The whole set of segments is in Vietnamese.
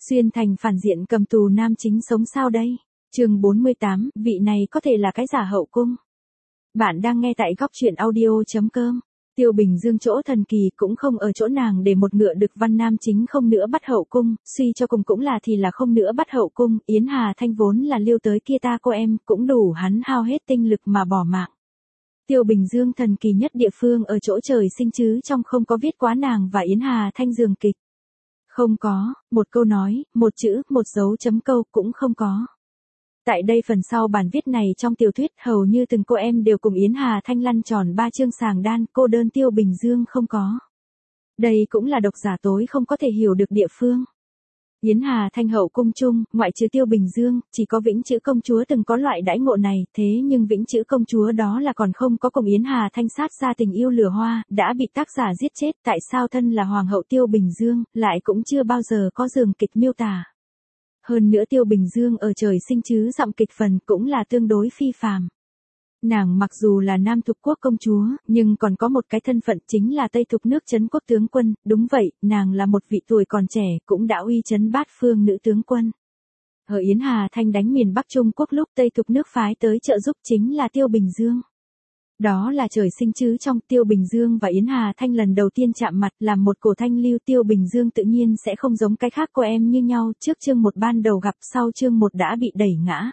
Xuyên thành phản diện cầm tù nam chính sống sao đây? Chương 48, vị này có thể là cái giả hậu cung. Bạn đang nghe tại góc truyện audio.com. Tiêu Bình Dương chỗ thần kỳ cũng không ở chỗ nàng để một ngựa đực văn nam chính không nữa bắt hậu cung, suy cho cùng cũng là thì là không nữa bắt hậu cung, Yến Hà Thanh vốn là liêu tới kia ta cô em, cũng đủ hắn hao hết tinh lực mà bỏ mạng. Tiêu Bình Dương thần kỳ nhất địa phương ở chỗ trời sinh chứ trong không có viết quá nàng và Yến Hà Thanh giường kịch. Không có, một câu nói, một chữ, một dấu chấm câu cũng không có. Tại đây phần sau bản viết này trong tiểu thuyết hầu như từng cô em đều cùng Yến Hà Thanh lăn tròn 3 chương sàng đan, cô đơn Tiêu Bình Dương không có. Đây cũng là độc giả tối không có thể hiểu được địa phương. Yến Hà Thanh hậu cung chung, ngoại trừ Tiêu Bình Dương, chỉ có Vĩnh Chữ công chúa từng có loại đãi ngộ này, thế nhưng Vĩnh Chữ công chúa đó là còn không có cùng Yến Hà Thanh sát ra tình yêu lửa hoa, đã bị tác giả giết chết, tại sao thân là hoàng hậu Tiêu Bình Dương, lại cũng chưa bao giờ có giường kịch miêu tả. Hơn nữa Tiêu Bình Dương ở trời sinh chứ giọng kịch phần cũng là tương đối phi phàm. Nàng mặc dù là Nam Thục Quốc công chúa, nhưng còn có một cái thân phận chính là Tây Thục nước trấn quốc tướng quân, đúng vậy, nàng là một vị tuổi còn trẻ, cũng đã uy chấn bát phương nữ tướng quân. Ở Yến Hà Thanh đánh miền Bắc Trung Quốc lúc Tây Thục nước phái tới trợ giúp chính là Tiêu Bình Dương. Đó là trời sinh chứ trong Tiêu Bình Dương và Yến Hà Thanh lần đầu tiên chạm mặt làm một cổ thanh lưu Tiêu Bình Dương tự nhiên sẽ không giống cái khác cô em như nhau trước chương 1 ban đầu gặp sau chương 1 đã bị đẩy ngã.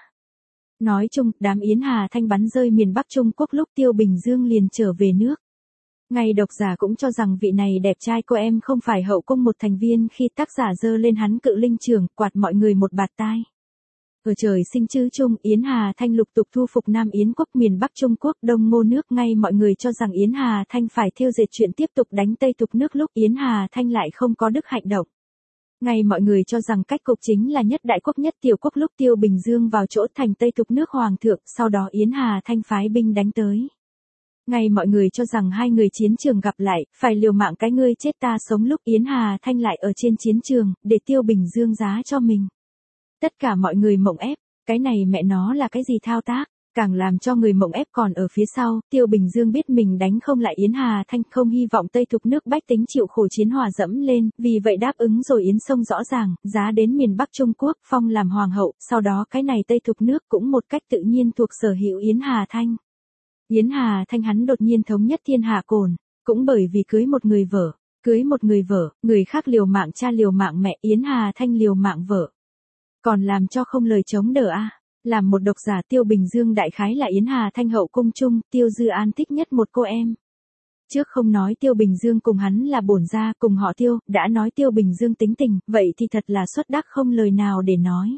Nói chung, đám Yến Hà Thanh bắn rơi miền Bắc Trung Quốc lúc Tiêu Bình Dương liền trở về nước. Ngay độc giả cũng cho rằng vị này đẹp trai cô em không phải hậu cung một thành viên khi tác giả dơ lên hắn cự linh trường quạt mọi người một bạt tai. Ở trời sinh chứ chung, Yến Hà Thanh lục tục thu phục Nam Yến quốc miền Bắc Trung Quốc Đông Ngô nước ngay mọi người cho rằng Yến Hà Thanh phải thêu dệt chuyện tiếp tục đánh Tây Thục nước lúc Yến Hà Thanh lại không có đức hạnh động. Ngay mọi người cho rằng cách cục chính là nhất đại quốc nhất tiểu quốc lúc Tiêu Bình Dương vào chỗ thành Tây Thục nước hoàng thượng, sau đó Yến Hà Thanh phái binh đánh tới. Ngay mọi người cho rằng hai người chiến trường gặp lại, phải liều mạng cái ngươi chết ta sống lúc Yến Hà Thanh lại ở trên chiến trường, để Tiêu Bình Dương giá cho mình. Tất cả mọi người mộng ép, cái này mẹ nó là cái gì thao tác, càng làm cho người mộng ép còn ở phía sau, Tiêu Bình Dương biết mình đánh không lại Yến Hà Thanh không hy vọng Tây Thục nước bách tính chịu khổ chiến hòa dẫm lên, vì vậy đáp ứng rồi Yến Sông rõ ràng, giá đến miền Bắc Trung Quốc, phong làm hoàng hậu, sau đó cái này Tây Thục nước cũng một cách tự nhiên thuộc sở hữu Yến Hà Thanh. Yến Hà Thanh hắn đột nhiên thống nhất thiên hạ cồn, cũng bởi vì cưới một người vợ, người khác liều mạng cha liều mạng mẹ, Yến Hà Thanh liều mạng vợ. Còn làm cho không lời chống đỡ a. Làm một độc giả Tiêu Bình Dương đại khái là Yến Hà Thanh hậu cung chung, Tiêu Dư An thích nhất một cô em. Trước không nói Tiêu Bình Dương cùng hắn là bổn gia, cùng họ Tiêu, đã nói Tiêu Bình Dương tính tình, vậy thì thật là xuất đắc không lời nào để nói.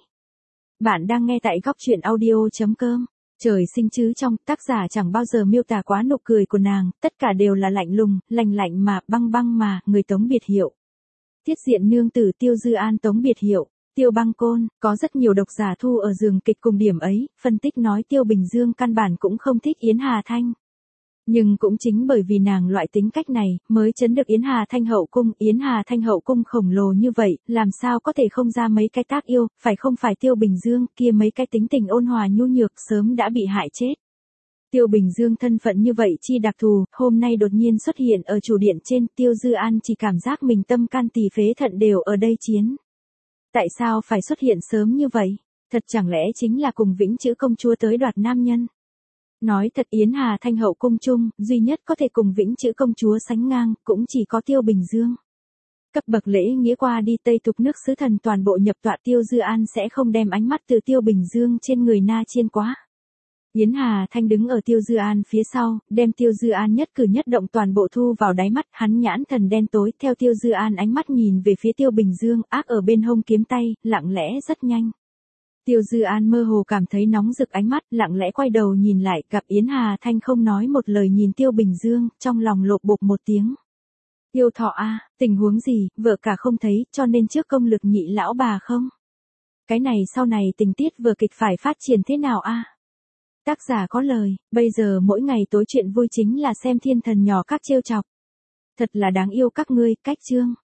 Bạn đang nghe tại góc truyện audio.com. Trời sinh chứ trong, tác giả chẳng bao giờ miêu tả quá nụ cười của nàng, tất cả đều là lạnh lùng, lạnh mà, băng mà, người tống biệt hiệu. Tiết diện nương tử Tiêu Dư An tống biệt hiệu. Tiêu Băng Côn, có rất nhiều độc giả thu ở giường kịch cùng điểm ấy, phân tích nói Tiêu Bình Dương căn bản cũng không thích Yến Hà Thanh. Nhưng cũng chính bởi vì nàng loại tính cách này, mới chấn được Yến Hà Thanh hậu cung, Yến Hà Thanh hậu cung khổng lồ như vậy, làm sao có thể không ra mấy cái tác yêu, phải không phải Tiêu Bình Dương, kia mấy cái tính tình ôn hòa nhu nhược sớm đã bị hại chết. Tiêu Bình Dương thân phận như vậy chi đặc thù, hôm nay đột nhiên xuất hiện ở chủ điện trên, Tiêu Dư An chỉ cảm giác mình tâm can tỳ phế thận đều ở đây chiến. Tại sao phải xuất hiện sớm như vậy? Thật chẳng lẽ chính là cùng Vĩnh Chữ công chúa tới đoạt nam nhân? Nói thật Yến Hà Thanh hậu cung chung, duy nhất có thể cùng Vĩnh Chữ công chúa sánh ngang, cũng chỉ có Tiêu Bình Dương. Cấp bậc lễ nghĩa qua đi Tây Thục nước sứ thần toàn bộ nhập tọa Tiêu Dư An sẽ không đem ánh mắt từ Tiêu Bình Dương trên người na chiên quá. Yến Hà Thanh đứng ở Tiêu Dư An phía sau, đem Tiêu Dư An nhất cử nhất động toàn bộ thu vào đáy mắt, hắn nhãn thần đen tối, theo Tiêu Dư An ánh mắt nhìn về phía Tiêu Bình Dương, ác ở bên hông kiếm tay, lặng lẽ rất nhanh. Tiêu Dư An mơ hồ cảm thấy nóng rực ánh mắt, lặng lẽ quay đầu nhìn lại, gặp Yến Hà Thanh không nói một lời nhìn Tiêu Bình Dương, trong lòng lộp bộp một tiếng. Tiêu Thọ a, tình huống gì, vợ cả không thấy, cho nên trước công lực nhị lão bà không? Cái này sau này tình tiết vừa kịch phải phát triển thế nào a? Tác giả có lời, bây giờ mỗi ngày tối chuyện vui chính là xem thiên thần nhỏ các trêu chọc. Thật là đáng yêu các ngươi, cách chương.